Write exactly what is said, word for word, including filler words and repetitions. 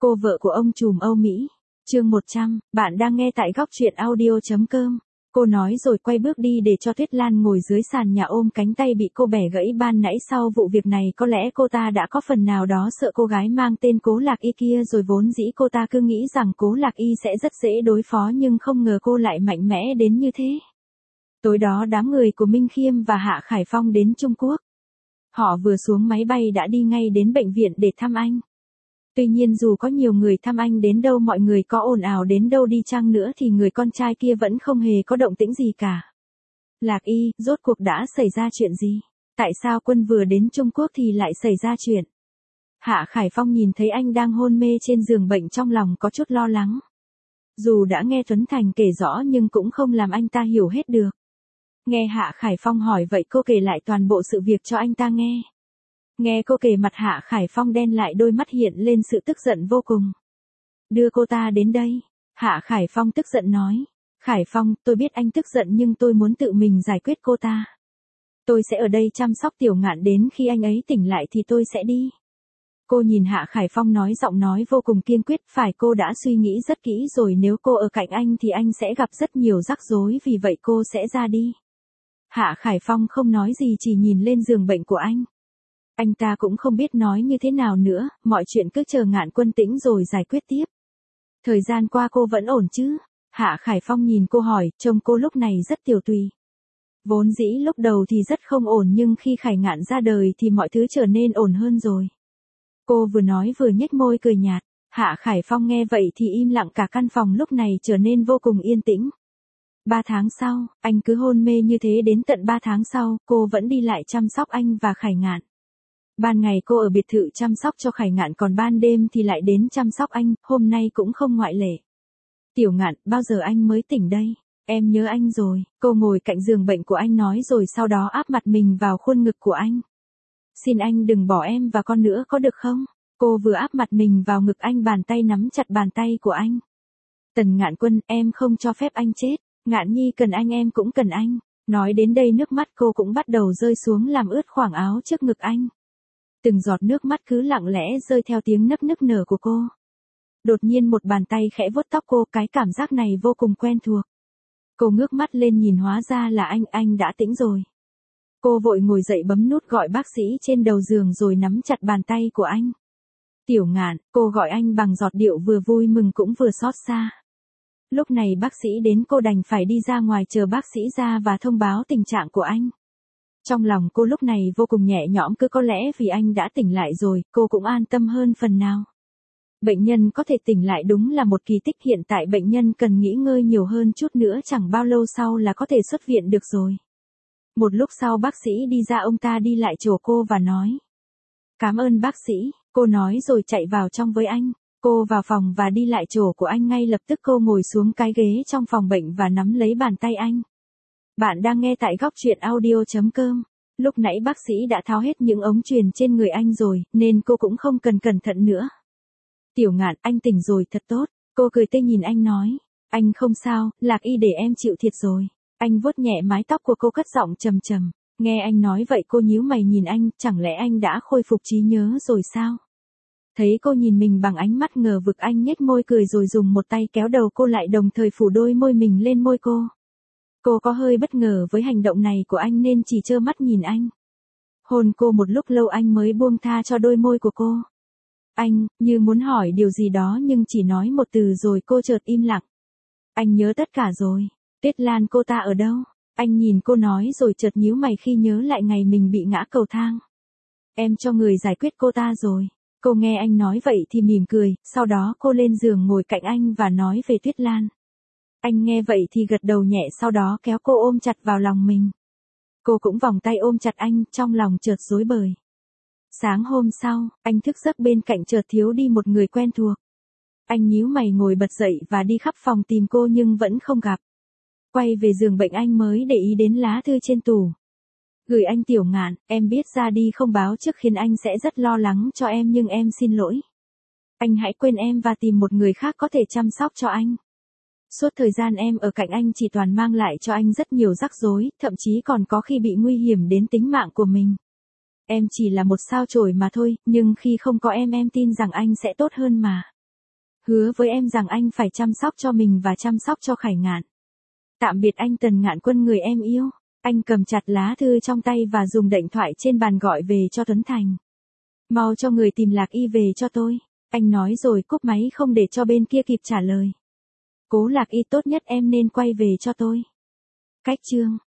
Cô vợ của ông trùm Âu Mỹ. Chương một trăm, bạn đang nghe tại góc truyện audio.com. Cô nói rồi quay bước đi để cho Tuyết Lan ngồi dưới sàn nhà ôm cánh tay bị cô bẻ gãy ban nãy. Sau vụ việc này có lẽ cô ta đã có phần nào đó sợ cô gái mang tên Cố Lạc Y kia rồi, vốn dĩ cô ta cứ nghĩ rằng Cố Lạc Y sẽ rất dễ đối phó nhưng không ngờ cô lại mạnh mẽ đến như thế. Tối đó đám người của Minh Khiêm và Hạ Khải Phong đến Trung Quốc. Họ vừa xuống máy bay đã đi ngay đến bệnh viện để thăm anh. Tuy nhiên dù có nhiều người thăm anh đến đâu, mọi người có ồn ào đến đâu đi chăng nữa thì người con trai kia vẫn không hề có động tĩnh gì cả. Lạc Y, rốt cuộc đã xảy ra chuyện gì? Tại sao quân vừa đến Trung Quốc thì lại xảy ra chuyện? Hạ Khải Phong nhìn thấy anh đang hôn mê trên giường bệnh, trong lòng có chút lo lắng. Dù đã nghe Tuấn Thành kể rõ nhưng cũng không làm anh ta hiểu hết được. Nghe Hạ Khải Phong hỏi vậy cô kể lại toàn bộ sự việc cho anh ta nghe. Nghe cô kể, mặt Hạ Khải Phong đen lại, đôi mắt hiện lên sự tức giận vô cùng. Đưa cô ta đến đây. Hạ Khải Phong tức giận nói. Khải Phong, tôi biết anh tức giận nhưng tôi muốn tự mình giải quyết cô ta. Tôi sẽ ở đây chăm sóc Tiểu Ngạn, đến khi anh ấy tỉnh lại thì tôi sẽ đi. Cô nhìn Hạ Khải Phong nói giọng nói vô cùng kiên quyết. Phải, cô đã suy nghĩ rất kỹ rồi, nếu cô ở cạnh anh thì anh sẽ gặp rất nhiều rắc rối, vì vậy cô sẽ ra đi. Hạ Khải Phong không nói gì, chỉ nhìn lên giường bệnh của anh. Anh ta cũng không biết nói như thế nào nữa, mọi chuyện cứ chờ Ngạn Quân tĩnh rồi giải quyết tiếp. Thời gian qua cô vẫn ổn chứ? Hạ Khải Phong nhìn cô hỏi, trông cô lúc này rất tiều tùy. Vốn dĩ lúc đầu thì rất không ổn nhưng khi Khải Ngạn ra đời thì mọi thứ trở nên ổn hơn rồi. Cô vừa nói vừa nhếch môi cười nhạt. Hạ Khải Phong nghe vậy thì im lặng, cả căn phòng lúc này trở nên vô cùng yên tĩnh. Ba tháng sau, anh cứ hôn mê như thế đến tận ba tháng sau, cô vẫn đi lại chăm sóc anh và Khải Ngạn. Ban ngày cô ở biệt thự chăm sóc cho Khải Ngạn, còn ban đêm thì lại đến chăm sóc anh, hôm nay cũng không ngoại lệ. Tiểu Ngạn, bao giờ anh mới tỉnh đây? Em nhớ anh rồi. Cô ngồi cạnh giường bệnh của anh nói rồi sau đó áp mặt mình vào khuôn ngực của anh. Xin anh đừng bỏ em và con nữa có được không? Cô vừa áp mặt mình vào ngực anh, bàn tay nắm chặt bàn tay của anh. Tần Ngạn Quân, em không cho phép anh chết. Ngạn Nhi cần anh, em cũng cần anh. Nói đến đây nước mắt cô cũng bắt đầu rơi xuống làm ướt khoảng áo trước ngực anh. Từng giọt nước mắt cứ lặng lẽ rơi theo tiếng nấc nức nở của cô. Đột nhiên một bàn tay khẽ vuốt tóc cô, cái cảm giác này vô cùng quen thuộc. Cô ngước mắt lên nhìn, hóa ra là anh, anh đã tỉnh rồi. Cô vội ngồi dậy bấm nút gọi bác sĩ trên đầu giường rồi nắm chặt bàn tay của anh. Tiểu Ngạn, cô gọi anh bằng giọt điệu vừa vui mừng cũng vừa xót xa. Lúc này bác sĩ đến, cô đành phải đi ra ngoài chờ bác sĩ ra và thông báo tình trạng của anh. Trong lòng cô lúc này vô cùng nhẹ nhõm, cứ có lẽ vì anh đã tỉnh lại rồi, cô cũng an tâm hơn phần nào. Bệnh nhân có thể tỉnh lại đúng là một kỳ tích, hiện tại bệnh nhân cần nghỉ ngơi nhiều hơn chút nữa, chẳng bao lâu sau là có thể xuất viện được rồi. Một lúc sau bác sĩ đi ra, ông ta đi lại chỗ cô và nói. Cảm ơn bác sĩ, cô nói rồi chạy vào trong với anh. Cô vào phòng và đi lại chỗ của anh, ngay lập tức cô ngồi xuống cái ghế trong phòng bệnh và nắm lấy bàn tay anh. Bạn đang nghe tại góc truyện audio.com. Lúc nãy bác sĩ đã tháo hết những ống truyền trên người anh rồi, nên cô cũng không cần cẩn thận nữa. Tiểu Ngạn, anh tỉnh rồi, thật tốt. Cô cười tươi nhìn anh nói. Anh không sao, Lạc Y để em chịu thiệt rồi. Anh vuốt nhẹ mái tóc của cô, cất giọng trầm trầm. Nghe anh nói vậy cô nhíu mày nhìn anh, chẳng lẽ anh đã khôi phục trí nhớ rồi sao? Thấy cô nhìn mình bằng ánh mắt ngờ vực, anh nhếch môi cười rồi dùng một tay kéo đầu cô lại, đồng thời phủ đôi môi mình lên môi cô. Cô có hơi bất ngờ với hành động này của anh nên chỉ trơ mắt nhìn anh. Hôn cô một lúc lâu anh mới buông tha cho đôi môi của cô. Anh, như muốn hỏi điều gì đó nhưng chỉ nói một từ rồi cô chợt im lặng. Anh nhớ tất cả rồi. Tuyết Lan cô ta ở đâu? Anh nhìn cô nói rồi chợt nhíu mày khi nhớ lại ngày mình bị ngã cầu thang. Em cho người giải quyết cô ta rồi. Cô nghe anh nói vậy thì mỉm cười, sau đó cô lên giường ngồi cạnh anh và nói về Tuyết Lan. Anh nghe vậy thì gật đầu nhẹ, sau đó kéo cô ôm chặt vào lòng mình. Cô cũng vòng tay ôm chặt anh, trong lòng chợt rối bời. Sáng hôm sau, anh thức giấc bên cạnh chợt thiếu đi một người quen thuộc. Anh nhíu mày ngồi bật dậy và đi khắp phòng tìm cô nhưng vẫn không gặp. Quay về giường bệnh anh mới để ý đến lá thư trên tủ. Gửi anh Tiểu Ngạn, em biết ra đi không báo trước khiến anh sẽ rất lo lắng cho em nhưng em xin lỗi. Anh hãy quên em và tìm một người khác có thể chăm sóc cho anh. Suốt thời gian em ở cạnh anh chỉ toàn mang lại cho anh rất nhiều rắc rối, thậm chí còn có khi bị nguy hiểm đến tính mạng của mình. Em chỉ là một sao chổi mà thôi, nhưng khi không có em em tin rằng anh sẽ tốt hơn mà. Hứa với em rằng anh phải chăm sóc cho mình và chăm sóc cho Khải Ngạn. Tạm biệt anh Tần Ngạn Quân người em yêu. Anh cầm chặt lá thư trong tay và dùng điện thoại trên bàn gọi về cho Tuấn Thành. Mau cho người tìm Lạc Y về cho tôi. Anh nói rồi cúp máy không để cho bên kia kịp trả lời. Cố Lạc Y, tốt nhất em nên quay về cho tôi. Cách chương